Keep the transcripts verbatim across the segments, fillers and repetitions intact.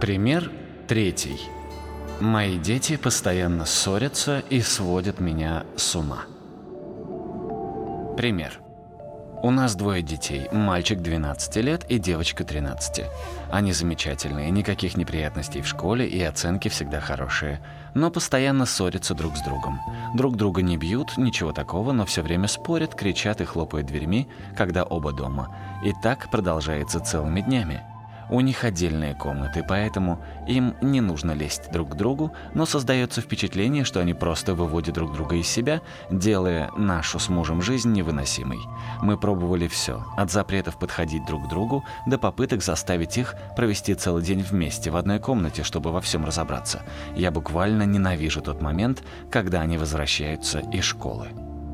Пример третий. Мои дети постоянно ссорятся и сводят меня с ума. Пример. У нас двое детей, мальчик двенадцати лет и девочка тринадцати. Они замечательные, никаких неприятностей в школе и оценки всегда хорошие, но постоянно ссорятся друг с другом. Друг друга не бьют, ничего такого, но все время спорят, кричат и хлопают дверьми, когда оба дома. И так продолжается целыми днями. У них отдельные комнаты, поэтому им не нужно лезть друг к другу, но создается впечатление, что они просто выводят друг друга из себя, делая нашу с мужем жизнь невыносимой. Мы пробовали все, от запретов подходить друг к другу до попыток заставить их провести целый день вместе в одной комнате, чтобы во всем разобраться. Я буквально ненавижу тот момент, когда они возвращаются из школы.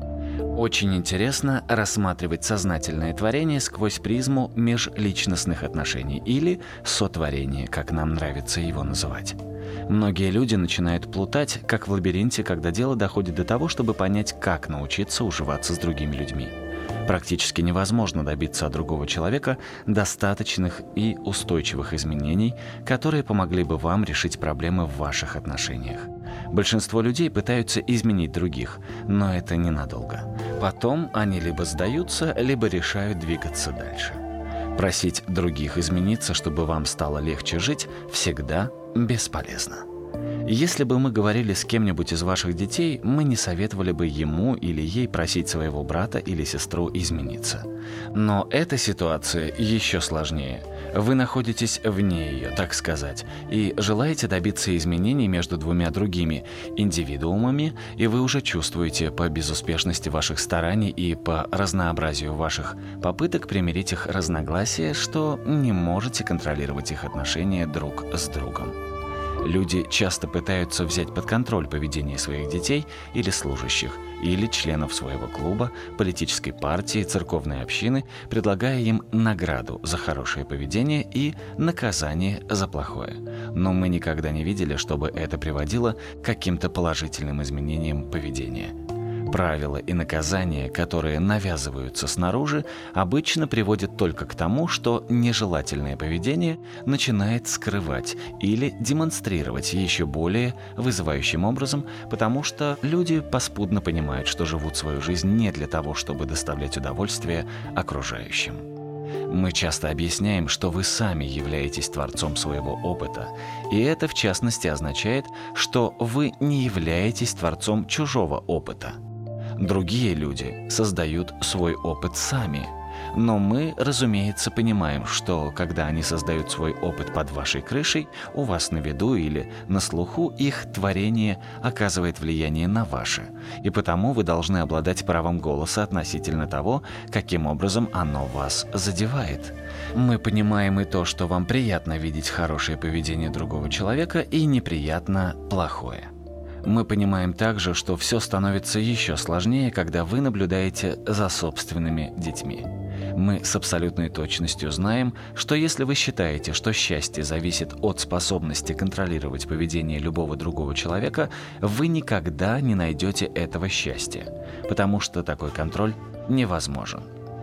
Очень интересно рассматривать сознательное творение сквозь призму межличностных отношений или сотворения, как нам нравится его называть. Многие люди начинают плутать, как в лабиринте, когда дело доходит до того, чтобы понять, как научиться уживаться с другими людьми. Практически невозможно добиться от другого человека достаточных и устойчивых изменений, которые помогли бы вам решить проблемы в ваших отношениях. Большинство людей пытаются изменить других, но это ненадолго. Потом они либо сдаются, либо решают двигаться дальше. Просить других измениться, чтобы вам стало легче жить, всегда бесполезно. Если бы мы говорили с кем-нибудь из ваших детей, мы не советовали бы ему или ей просить своего брата или сестру измениться. Но эта ситуация еще сложнее. Вы находитесь вне ее, так сказать, и желаете добиться изменений между двумя другими индивидуумами, и вы уже чувствуете по безуспешности ваших стараний и по разнообразию ваших попыток примирить их разногласия, что не можете контролировать их отношения друг с другом. Люди часто пытаются взять под контроль поведение своих детей или служащих, или членов своего клуба, политической партии, церковной общины, предлагая им награду за хорошее поведение и наказание за плохое. Но мы никогда не видели, чтобы это приводило к каким-то положительным изменениям поведения. Правила и наказания, которые навязываются снаружи, обычно приводят только к тому, что нежелательное поведение начинает скрывать или демонстрировать еще более вызывающим образом, потому что люди паскудно понимают, что живут свою жизнь не для того, чтобы доставлять удовольствие окружающим. Мы часто объясняем, что вы сами являетесь творцом своего опыта, и это в частности означает, что вы не являетесь творцом чужого опыта. Другие люди создают свой опыт сами, но мы, разумеется, понимаем, что когда они создают свой опыт под вашей крышей, у вас на виду или на слуху, их творение оказывает влияние на ваше, и потому вы должны обладать правом голоса относительно того, каким образом оно вас задевает. Мы понимаем и то, что вам приятно видеть хорошее поведение другого человека и неприятно плохое. Мы понимаем также, что все становится еще сложнее, когда вы наблюдаете за собственными детьми. Мы с абсолютной точностью знаем, что если вы считаете, что счастье зависит от способности контролировать поведение любого другого человека, вы никогда не найдете этого счастья, потому что такой контроль невозможен.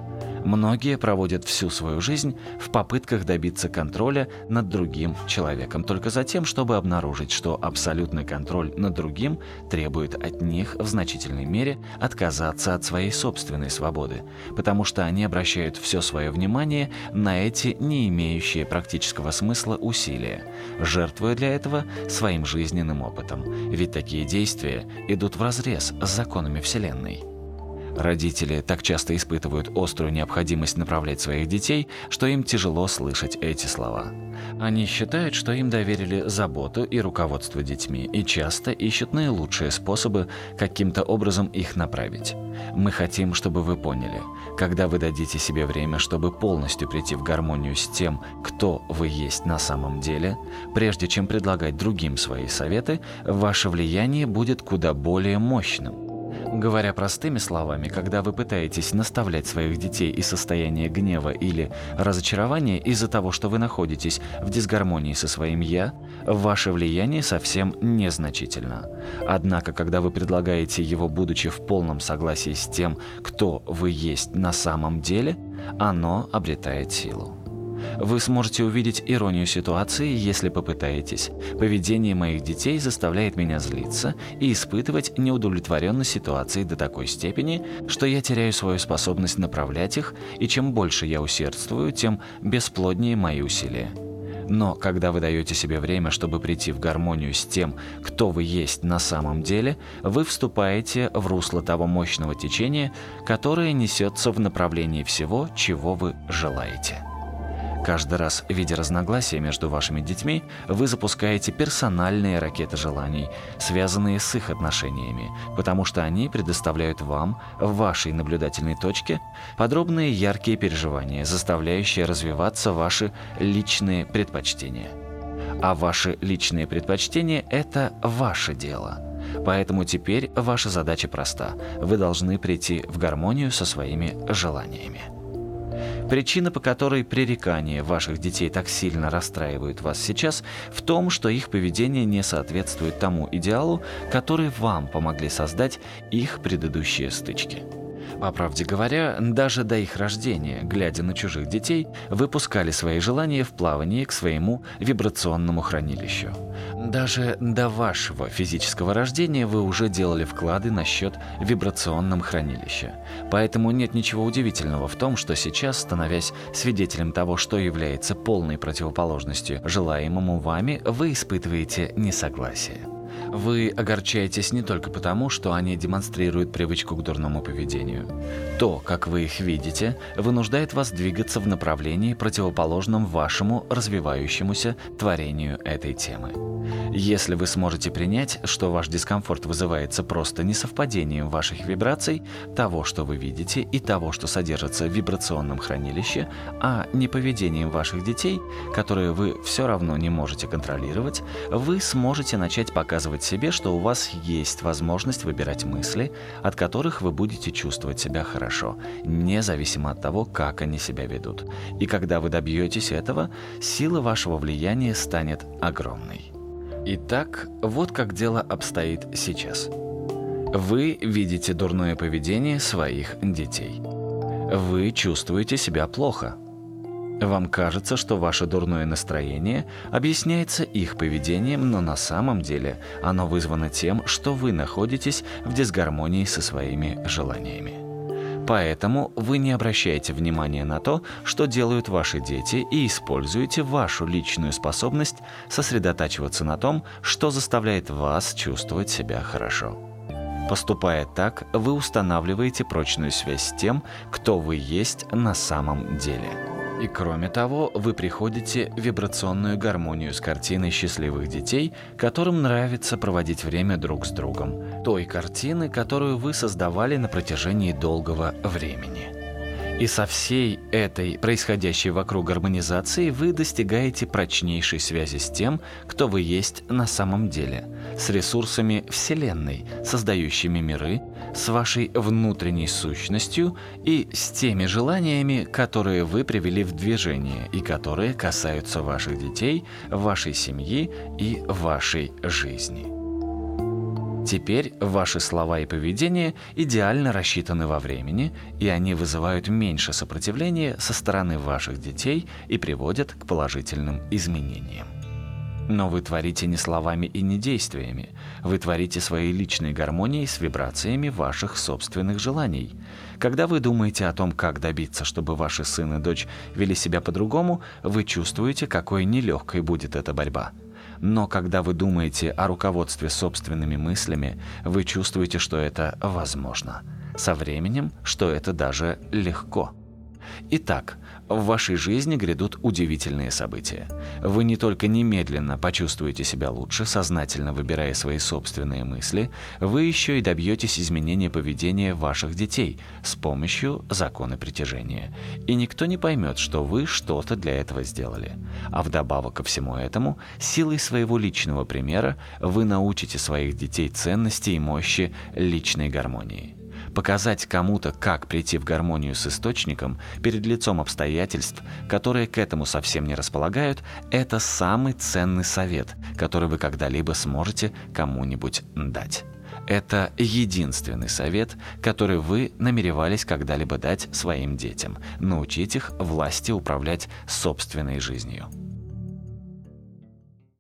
Многие проводят всю свою жизнь в попытках добиться контроля над другим человеком, только за тем, чтобы обнаружить, что абсолютный контроль над другим требует от них в значительной мере отказаться от своей собственной свободы, потому что они обращают все свое внимание на эти не имеющие практического смысла усилия, жертвуя для этого своим жизненным опытом, ведь такие действия идут вразрез с законами Вселенной. Родители так часто испытывают острую необходимость направлять своих детей, что им тяжело слышать эти слова. Они считают, что им доверили заботу и руководство детьми, и часто ищут наилучшие способы каким-то образом их направить. Мы хотим, чтобы вы поняли, когда вы дадите себе время, чтобы полностью прийти в гармонию с тем, кто вы есть на самом деле, прежде чем предлагать другим свои советы, ваше влияние будет куда более мощным. Говоря простыми словами, когда вы пытаетесь наставлять своих детей из состояния гнева или разочарования из-за того, что вы находитесь в дисгармонии со своим «я», ваше влияние совсем незначительно. Однако, когда вы предлагаете его, будучи в полном согласии с тем, кто вы есть на самом деле, оно обретает силу. Вы сможете увидеть иронию ситуации, если попытаетесь. Поведение моих детей заставляет меня злиться и испытывать неудовлетворенность ситуацией до такой степени, что я теряю свою способность направлять их, и чем больше я усердствую, тем бесплоднее мои усилия. Но когда вы даете себе время, чтобы прийти в гармонию с тем, кто вы есть на самом деле, вы вступаете в русло того мощного течения, которое несется в направлении всего, чего вы желаете. Каждый раз, видя разногласия между вашими детьми, вы запускаете персональные ракеты желаний, связанные с их отношениями, потому что они предоставляют вам, в вашей наблюдательной точке, подробные яркие переживания, заставляющие развиваться ваши личные предпочтения. А ваши личные предпочтения – это ваше дело. Поэтому теперь ваша задача проста. Вы должны прийти в гармонию со своими желаниями. Причина, по которой пререкания ваших детей так сильно расстраивают вас сейчас, в том, что их поведение не соответствует тому идеалу, который вам помогли создать их предыдущие стычки. По правде говоря, даже до их рождения, глядя на чужих детей, вы пускали свои желания в плавание к своему вибрационному хранилищу. Даже до вашего физического рождения вы уже делали вклады на счет вибрационном хранилища. Поэтому нет ничего удивительного в том, что сейчас, становясь свидетелем того, что является полной противоположностью желаемому вами, вы испытываете несогласие. Вы огорчаетесь не только потому, что они демонстрируют привычку к дурному поведению. То, как вы их видите, вынуждает вас двигаться в направлении, противоположном вашему развивающемуся творению этой темы. Если вы сможете принять, что ваш дискомфорт вызывается просто несовпадением ваших вибраций, того, что вы видите, и того, что содержится в вибрационном хранилище, а не поведением ваших детей, которое вы все равно не можете контролировать, вы сможете начать показывать себе, что у вас есть возможность выбирать мысли, от которых вы будете чувствовать себя хорошо, независимо от того, как они себя ведут. И когда вы добьетесь этого, сила вашего влияния станет огромной. Итак, вот как дело обстоит сейчас. Вы видите дурное поведение своих детей. Вы чувствуете себя плохо. Вам кажется, что ваше дурное настроение объясняется их поведением, но на самом деле оно вызвано тем, что вы находитесь в дисгармонии со своими желаниями. Поэтому вы не обращаете внимания на то, что делают ваши дети, и используете вашу личную способность сосредотачиваться на том, что заставляет вас чувствовать себя хорошо. Поступая так, вы устанавливаете прочную связь с тем, кто вы есть на самом деле. И кроме того, вы приходите в вибрационную гармонию с картиной счастливых детей, которым нравится проводить время друг с другом, той картины, которую вы создавали на протяжении долгого времени. И со всей этой происходящей вокруг гармонизации вы достигаете прочнейшей связи с тем, кто вы есть на самом деле, с ресурсами Вселенной, создающими миры, с вашей внутренней сущностью и с теми желаниями, которые вы привели в движение и которые касаются ваших детей, вашей семьи и вашей жизни. Теперь ваши слова и поведение идеально рассчитаны во времени, и они вызывают меньше сопротивления со стороны ваших детей и приводят к положительным изменениям. Но вы творите не словами и не действиями. Вы творите своей личной гармонией с вибрациями ваших собственных желаний. Когда вы думаете о том, как добиться, чтобы ваши сын и дочь вели себя по-другому, вы чувствуете, какой нелегкой будет эта борьба. Но когда вы думаете о руководстве собственными мыслями, вы чувствуете, что это возможно. Со временем, что это даже легко. Итак, в вашей жизни грядут удивительные события. Вы не только немедленно почувствуете себя лучше, сознательно выбирая свои собственные мысли, вы еще и добьетесь изменения поведения ваших детей с помощью закона притяжения. И никто не поймет, что вы что-то для этого сделали. А вдобавок ко всему этому, силой своего личного примера вы научите своих детей ценности и мощи личной гармонии. Показать кому-то, как прийти в гармонию с источником перед лицом обстоятельств, которые к этому совсем не располагают, это самый ценный совет, который вы когда-либо сможете кому-нибудь дать. Это единственный совет, который вы намеревались когда-либо дать своим детям – научить их власти управлять собственной жизнью.